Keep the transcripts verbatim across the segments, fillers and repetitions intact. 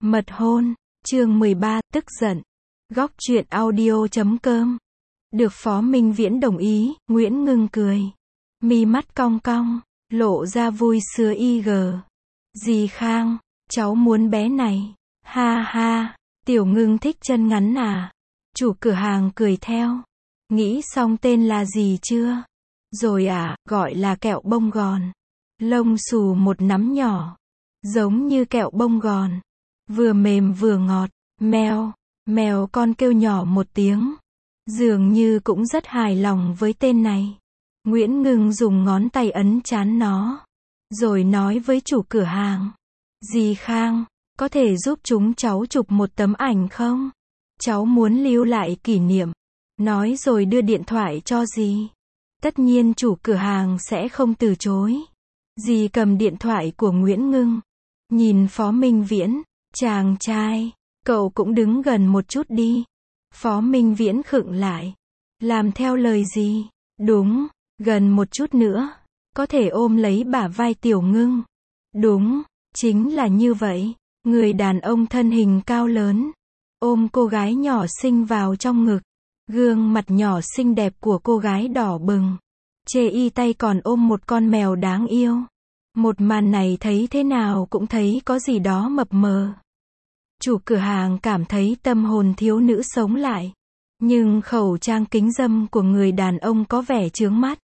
Mật hôn, chương mười ba, tức giận. Góc truyện audio chấm com. Được Phó Minh Viễn đồng ý, Nguyễn Ngưng cười. Mi mắt cong cong, lộ ra vui sướng y gờ. Dì Khang, cháu muốn bé này. Ha ha, Tiểu Ngưng thích chân ngắn à? Chủ cửa hàng cười theo. Nghĩ xong tên là gì chưa? Rồi à, gọi là kẹo bông gòn. Lông xù một nắm nhỏ. Giống như kẹo bông gòn. Vừa mềm vừa ngọt. Mèo, mèo con kêu nhỏ một tiếng. Dường như cũng rất hài lòng với tên này. Nguyễn Ngưng dùng ngón tay ấn trán nó. Rồi nói với chủ cửa hàng. Dì Khang, có thể giúp chúng cháu chụp một tấm ảnh không? Cháu muốn lưu lại kỷ niệm. Nói rồi đưa điện thoại cho dì. Tất nhiên chủ cửa hàng sẽ không từ chối. Dì cầm điện thoại của Nguyễn Ngưng. Nhìn Phó Minh Viễn. Chàng trai, cậu cũng đứng gần một chút đi. Phó Minh Viễn khựng lại. Làm theo lời gì? Đúng, gần một chút nữa. Có thể ôm lấy bả vai Tiểu Ngưng. Đúng, chính là như vậy. Người đàn ông thân hình cao lớn. Ôm cô gái nhỏ xinh vào trong ngực. Gương mặt nhỏ xinh đẹp của cô gái đỏ bừng. Chê y tay còn ôm một con mèo đáng yêu. Một màn này thấy thế nào cũng thấy có gì đó mập mờ. Chủ cửa hàng cảm thấy tâm hồn thiếu nữ sống lại. Nhưng khẩu trang kính râm của người đàn ông có vẻ chướng mắt.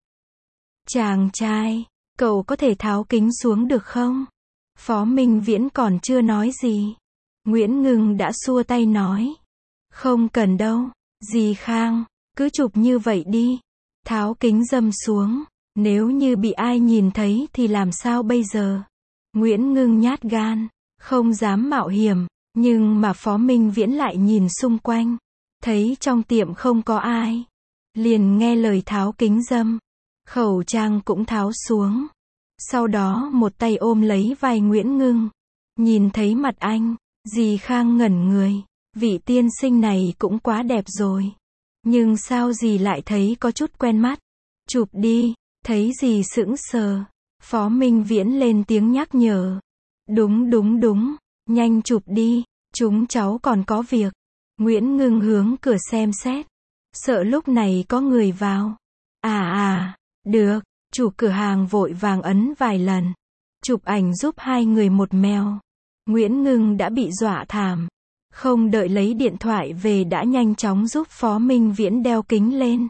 Chàng trai, cậu có thể tháo kính xuống được không? Phó Minh Viễn còn chưa nói gì. Nguyễn Ngưng đã xua tay nói. Không cần đâu, dì Khang, cứ chụp như vậy đi. Tháo kính râm xuống. Nếu như bị ai nhìn thấy thì làm sao bây giờ? Nguyễn Ngưng nhát gan, không dám mạo hiểm. Nhưng mà Phó Minh Viễn lại nhìn xung quanh. Thấy trong tiệm không có ai. Liền nghe lời tháo kính râm. Khẩu trang cũng tháo xuống. Sau đó một tay ôm lấy vai Nguyễn Ngưng. Nhìn thấy mặt anh, dì Khang ngẩn người. Vị tiên sinh này cũng quá đẹp rồi. Nhưng sao dì lại thấy có chút quen mắt? Chụp đi, thấy dì sững sờ. Phó Minh Viễn lên tiếng nhắc nhở. Đúng đúng đúng. Nhanh chụp đi, chúng cháu còn có việc. Nguyễn Ngưng hướng cửa xem xét. Sợ lúc này có người vào. À à, được, chủ cửa hàng vội vàng ấn vài lần. Chụp ảnh giúp hai người một mèo. Nguyễn Ngưng đã bị dọa thảm. Không đợi lấy điện thoại về đã nhanh chóng giúp Phó Minh Viễn đeo kính lên.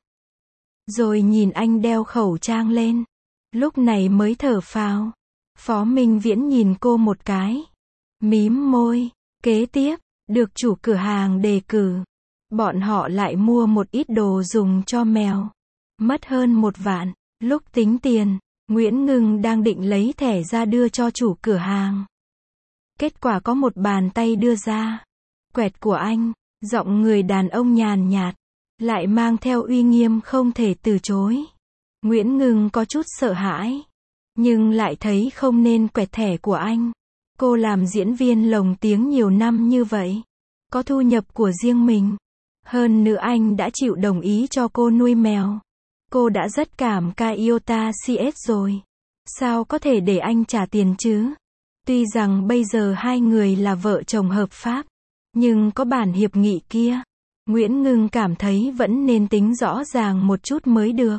Rồi nhìn anh đeo khẩu trang lên. Lúc này mới thở phào. Phó Minh Viễn nhìn cô một cái. Mím môi. Kế tiếp, được chủ cửa hàng đề cử. Bọn họ lại mua một ít đồ dùng cho mèo. Mất hơn một vạn. Lúc tính tiền, Nguyễn Ngưng đang định lấy thẻ ra đưa cho chủ cửa hàng. Kết quả có một bàn tay đưa ra. Quẹt của anh, giọng người đàn ông nhàn nhạt. Lại mang theo uy nghiêm không thể từ chối. Nguyễn Ngưng có chút sợ hãi. Nhưng lại thấy không nên quẹt thẻ của anh. Cô làm diễn viên lồng tiếng nhiều năm như vậy. Có thu nhập của riêng mình. Hơn nữa anh đã chịu đồng ý cho cô nuôi mèo. Cô đã rất cảm ca Iota xê ét rồi. Sao có thể để anh trả tiền chứ? Tuy rằng bây giờ hai người là vợ chồng hợp pháp. Nhưng có bản hiệp nghị kia. Nguyễn Ngưng cảm thấy vẫn nên tính rõ ràng một chút mới được.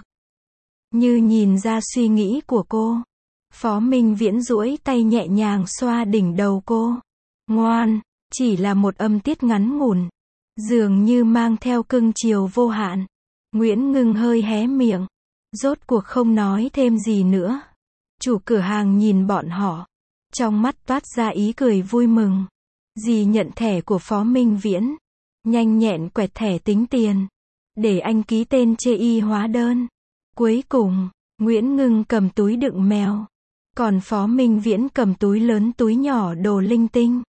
Như nhìn ra suy nghĩ của cô. Phó Minh Viễn duỗi tay nhẹ nhàng xoa đỉnh đầu cô. Ngoan, chỉ là một âm tiết ngắn ngủn. Dường như mang theo cưng chiều vô hạn. Nguyễn Ngưng hơi hé miệng. Rốt cuộc không nói thêm gì nữa. Chủ cửa hàng nhìn bọn họ. Trong mắt toát ra ý cười vui mừng. Dì nhận thẻ của Phó Minh Viễn. Nhanh nhẹn quẹt thẻ tính tiền. Để anh ký tên chê y hóa đơn. Cuối cùng, Nguyễn Ngưng cầm túi đựng mèo. Còn Phó Minh Viễn cầm túi lớn túi nhỏ đồ linh tinh.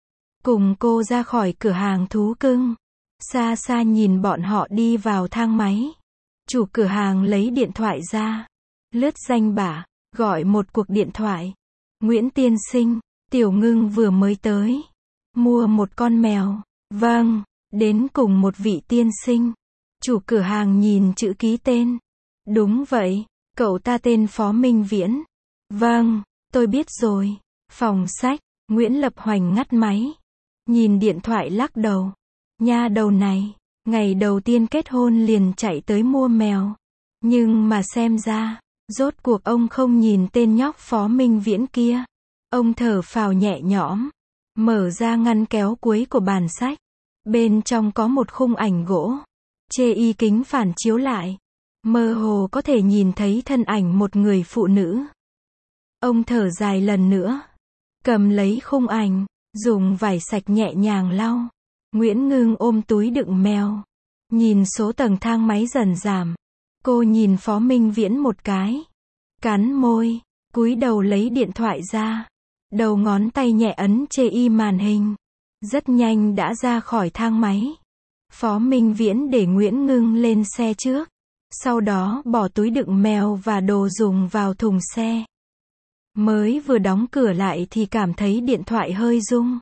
Cùng cô ra khỏi cửa hàng thú cưng. Xa xa nhìn bọn họ đi vào thang máy. Chủ cửa hàng lấy điện thoại ra. Lướt danh bạ, gọi một cuộc điện thoại. Nguyễn tiên sinh, Tiểu Ngưng vừa mới tới. Mua một con mèo. Vâng, đến cùng một vị tiên sinh. Chủ cửa hàng nhìn chữ ký tên. Đúng vậy, cậu ta tên Phó Minh Viễn. Vâng, tôi biết rồi. Phòng sách, Nguyễn Lập Hoành ngắt máy. nhìn điện thoại lắc đầu. Nha đầu này, ngày đầu tiên kết hôn liền chạy tới mua mèo. Nhưng mà xem ra, rốt cuộc ông không nhìn tên nhóc Phó Minh Viễn kia. Ông thở phào nhẹ nhõm, mở ra ngăn kéo cuối của bàn sách. Bên trong có một khung ảnh gỗ, chê y kính phản chiếu lại. Mơ hồ có thể nhìn thấy thân ảnh một người phụ nữ. Ông thở dài lần nữa, cầm lấy khung ảnh, dùng vải sạch nhẹ nhàng lau. Nguyễn Ngưng ôm túi đựng mèo, nhìn số tầng thang máy dần giảm. Cô nhìn Phó Minh Viễn một cái, cắn môi, cúi đầu lấy điện thoại ra. Đầu ngón tay nhẹ ấn chê y màn hình. Rất nhanh đã ra khỏi thang máy. Phó Minh Viễn để Nguyễn Ngưng lên xe trước. Sau đó bỏ túi đựng mèo và đồ dùng vào thùng xe. Mới vừa đóng cửa lại thì cảm thấy điện thoại hơi rung.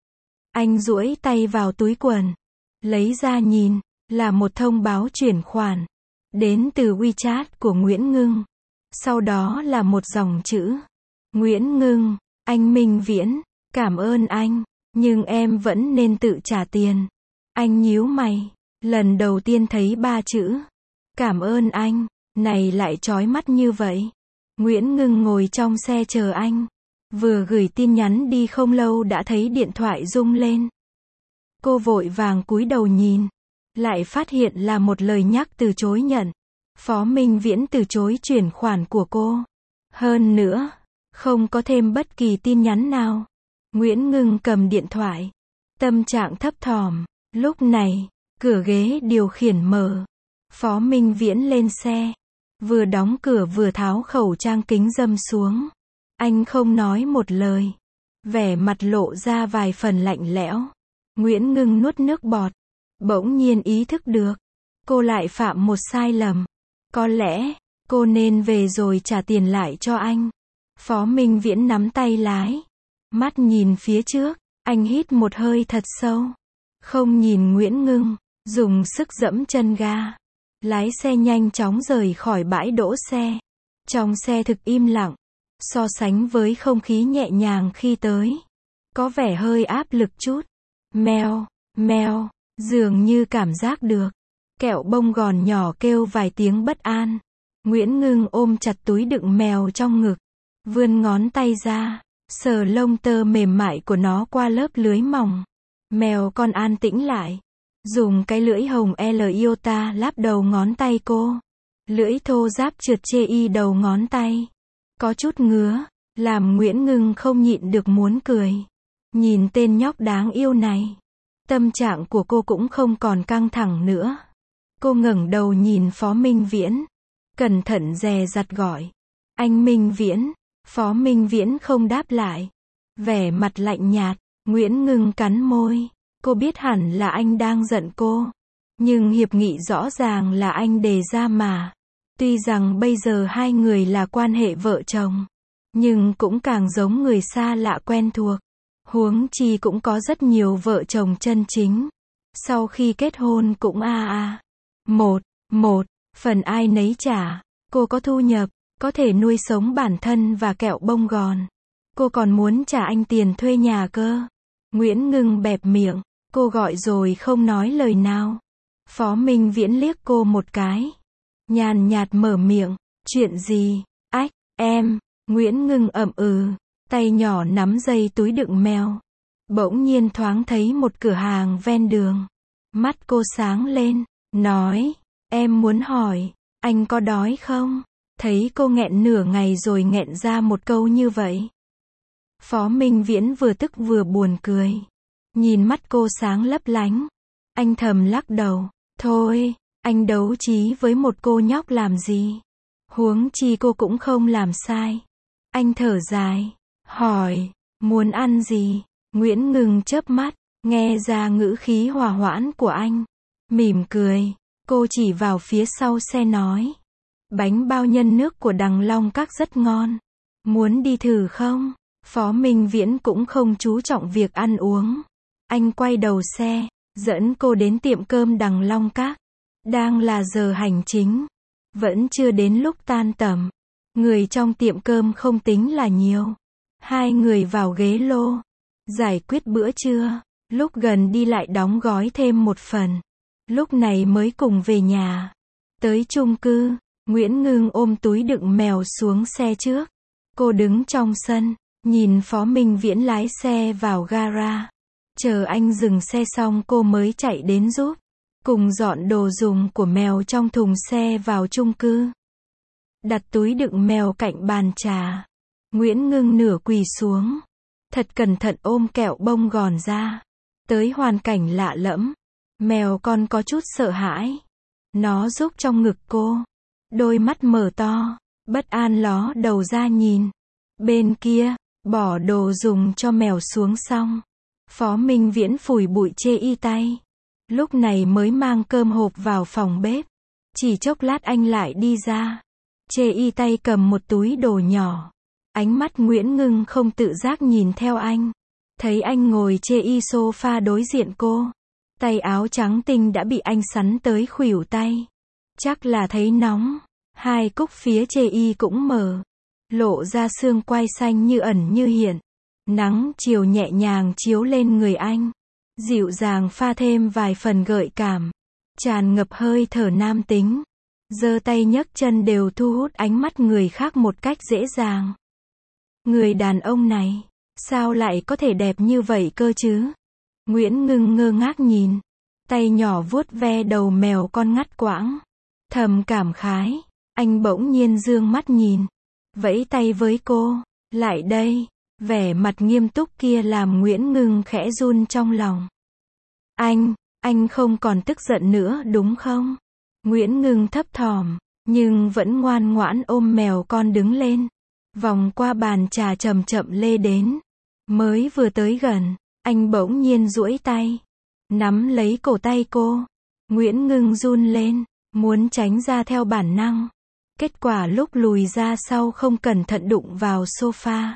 Anh duỗi tay vào túi quần, lấy ra nhìn, là một thông báo chuyển khoản. Đến từ WeChat của Nguyễn Ngưng. Sau đó là một dòng chữ. Nguyễn Ngưng, anh Minh Viễn, cảm ơn anh, nhưng em vẫn nên tự trả tiền. Anh nhíu mày, lần đầu tiên thấy ba chữ. Cảm ơn anh, này lại chói mắt như vậy. Nguyễn Ngưng ngồi trong xe chờ anh. Vừa gửi tin nhắn đi không lâu đã thấy điện thoại rung lên. Cô vội vàng cúi đầu nhìn. Lại phát hiện là một lời nhắc từ chối nhận. Phó Minh Viễn từ chối chuyển khoản của cô. Hơn nữa, không có thêm bất kỳ tin nhắn nào. Nguyễn Ngưng cầm điện thoại. Tâm trạng thấp thỏm. Lúc này, cửa ghế điều khiển mở. Phó Minh Viễn lên xe. Vừa đóng cửa vừa tháo khẩu trang kính râm xuống. Anh không nói một lời. Vẻ mặt lộ ra vài phần lạnh lẽo. Nguyễn Ngưng nuốt nước bọt. Bỗng nhiên ý thức được. Cô lại phạm một sai lầm. Có lẽ, cô nên về rồi trả tiền lại cho anh. Phó Minh Viễn nắm tay lái. Mắt nhìn phía trước. Anh hít một hơi thật sâu. Không nhìn Nguyễn Ngưng. Dùng sức giẫm chân ga. Lái xe nhanh chóng rời khỏi bãi đỗ xe. Trong xe thực im lặng. So sánh với không khí nhẹ nhàng khi tới. Có vẻ hơi áp lực chút. Mèo, mèo, dường như cảm giác được. Kẹo bông gòn nhỏ kêu vài tiếng bất an. Nguyễn Ngưng ôm chặt túi đựng mèo trong ngực. Vươn ngón tay ra. Sờ lông tơ mềm mại của nó qua lớp lưới mỏng. Mèo con an tĩnh lại. Dùng cái lưỡi hồng L iota láp đầu ngón tay cô. Lưỡi thô ráp trượt chê y đầu ngón tay. Có chút ngứa, làm Nguyễn Ngưng không nhịn được muốn cười. Nhìn tên nhóc đáng yêu này. Tâm trạng của cô cũng không còn căng thẳng nữa. Cô ngẩng đầu nhìn Phó Minh Viễn. Cẩn thận dè dặt gọi. Anh Minh Viễn. Phó Minh Viễn không đáp lại. Vẻ mặt lạnh nhạt. Nguyễn Ngưng cắn môi. Cô biết hẳn là anh đang giận cô. Nhưng hiệp nghị rõ ràng là anh đề ra mà. Tuy rằng bây giờ hai người là quan hệ vợ chồng. Nhưng cũng càng giống người xa lạ quen thuộc. Huống chi cũng có rất nhiều vợ chồng chân chính. Sau khi kết hôn cũng a a. Một, một, phần ai nấy trả. Cô có thu nhập, có thể nuôi sống bản thân và kẹo bông gòn. Cô còn muốn trả anh tiền thuê nhà cơ. Nguyễn Ngưng bẹp miệng. Cô gọi rồi không nói lời nào. Phó Minh Viễn liếc cô một cái. Nhàn nhạt mở miệng. Chuyện gì? Ách, em. Nguyễn Ngưng ậm ừ. Tay nhỏ nắm dây túi đựng mèo. Bỗng nhiên thoáng thấy một cửa hàng ven đường. Mắt cô sáng lên. Nói. Em muốn hỏi. Anh có đói không? Thấy cô nghẹn nửa ngày rồi nghẹn ra một câu như vậy. Phó Minh Viễn vừa tức vừa buồn cười. Nhìn mắt cô sáng lấp lánh. Anh thầm lắc đầu. Thôi, anh đấu trí với một cô nhóc làm gì? Huống chi cô cũng không làm sai. Anh thở dài. Hỏi, muốn ăn gì? Nguyễn Ngưng chớp mắt. Nghe ra ngữ khí hòa hoãn của anh. Mỉm cười. Cô chỉ vào phía sau xe nói. Bánh bao nhân nước của Đằng Long Các rất ngon. Muốn đi thử không? Phó Minh Viễn cũng không chú trọng việc ăn uống. Anh quay đầu xe, dẫn cô đến tiệm cơm Đằng Long Các. Đang là giờ hành chính. Vẫn chưa đến lúc tan tầm. Người trong tiệm cơm không tính là nhiều. Hai người vào ghế lô. Giải quyết bữa trưa. Lúc gần đi lại đóng gói thêm một phần. Lúc này mới cùng về nhà. Tới chung cư, Nguyễn Ngưng ôm túi đựng mèo xuống xe trước. Cô đứng trong sân, nhìn Phó Minh Viễn lái xe vào gara. Chờ anh dừng xe xong cô mới chạy đến giúp. Cùng dọn đồ dùng của mèo trong thùng xe vào chung cư. Đặt túi đựng mèo cạnh bàn trà. Nguyễn Ngưng nửa quỳ xuống. Thật cẩn thận ôm kẹo bông gòn ra. Tới hoàn cảnh lạ lẫm. Mèo con có chút sợ hãi. Nó rúc trong ngực cô. Đôi mắt mở to. Bất an ló đầu ra nhìn. Bên kia, bỏ đồ dùng cho mèo xuống xong. Phó Minh Viễn phủi bụi chê y tay. Lúc này mới mang cơm hộp vào phòng bếp. Chỉ chốc lát anh lại đi ra. Chê y tay cầm một túi đồ nhỏ. Ánh mắt Nguyễn Ngưng không tự giác nhìn theo anh. Thấy anh ngồi chê y sofa đối diện cô. Tay áo trắng tinh đã bị anh sắn tới khuỷu tay. Chắc là thấy nóng. Hai cúc phía chê y cũng mở. Lộ ra xương quai xanh như ẩn như hiện. Nắng chiều nhẹ nhàng chiếu lên người anh. Dịu dàng pha thêm vài phần gợi cảm. Tràn ngập hơi thở nam tính. Giơ tay nhấc chân đều thu hút ánh mắt người khác một cách dễ dàng. Người đàn ông này, sao lại có thể đẹp như vậy cơ chứ? Nguyễn Ngưng ngơ ngác nhìn. Tay nhỏ vuốt ve đầu mèo con ngắt quãng. Thầm cảm khái. Anh bỗng nhiên dương mắt nhìn. Vẫy tay với cô. Lại đây. Vẻ mặt nghiêm túc kia làm Nguyễn Ngưng khẽ run trong lòng. Anh, anh không còn tức giận nữa đúng không? Nguyễn Ngưng thấp thỏm, nhưng vẫn ngoan ngoãn ôm mèo con đứng lên. Vòng qua bàn trà chậm chậm lê đến. Mới vừa tới gần, anh bỗng nhiên duỗi tay. Nắm lấy cổ tay cô. Nguyễn Ngưng run lên, muốn tránh ra theo bản năng. Kết quả lúc lùi ra sau không cẩn thận đụng vào sofa.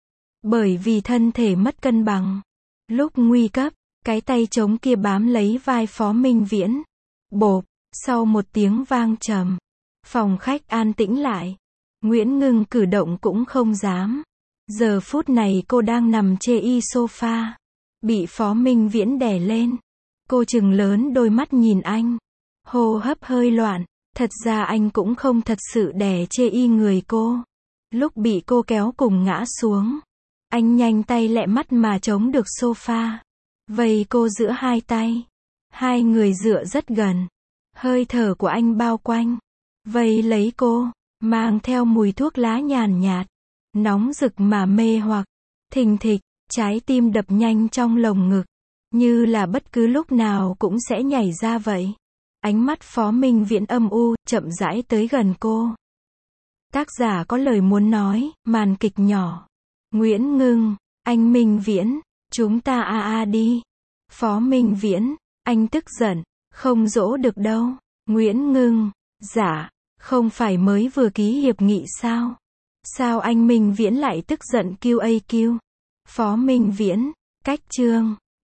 Bởi vì thân thể mất cân bằng. Lúc nguy cấp, cái tay trống kia bám lấy vai Phó Minh Viễn. Bộp, sau một tiếng vang trầm. Phòng khách an tĩnh lại. Nguyễn Ngưng cử động cũng không dám. Giờ phút này cô đang nằm chê y sofa. Bị Phó Minh Viễn đè lên. Cô trừng lớn đôi mắt nhìn anh. Hô hấp hơi loạn. Thật ra anh cũng không thật sự đè chê y người cô. Lúc bị cô kéo cùng ngã xuống. Anh nhanh tay lẹ mắt mà chống được sofa. Vây cô giữa hai tay. Hai người dựa rất gần. Hơi thở của anh bao quanh. Vây lấy cô. Mang theo mùi thuốc lá nhàn nhạt. Nóng rực mà mê hoặc. Thình thịch. Trái tim đập nhanh trong lồng ngực. Như là bất cứ lúc nào cũng sẽ nhảy ra vậy. Ánh mắt Phó Minh Viễn âm u, chậm rãi tới gần cô. Tác giả có lời muốn nói, màn kịch nhỏ. Nguyễn Ngưng, anh Minh Viễn, chúng ta a a đi. Phó Minh Viễn, anh tức giận, không dỗ được đâu. Nguyễn Ngưng, dạ, không phải mới vừa ký hiệp nghị sao? Sao anh Minh Viễn lại tức giận kiu a kiu? Phó Minh Viễn, cách chương.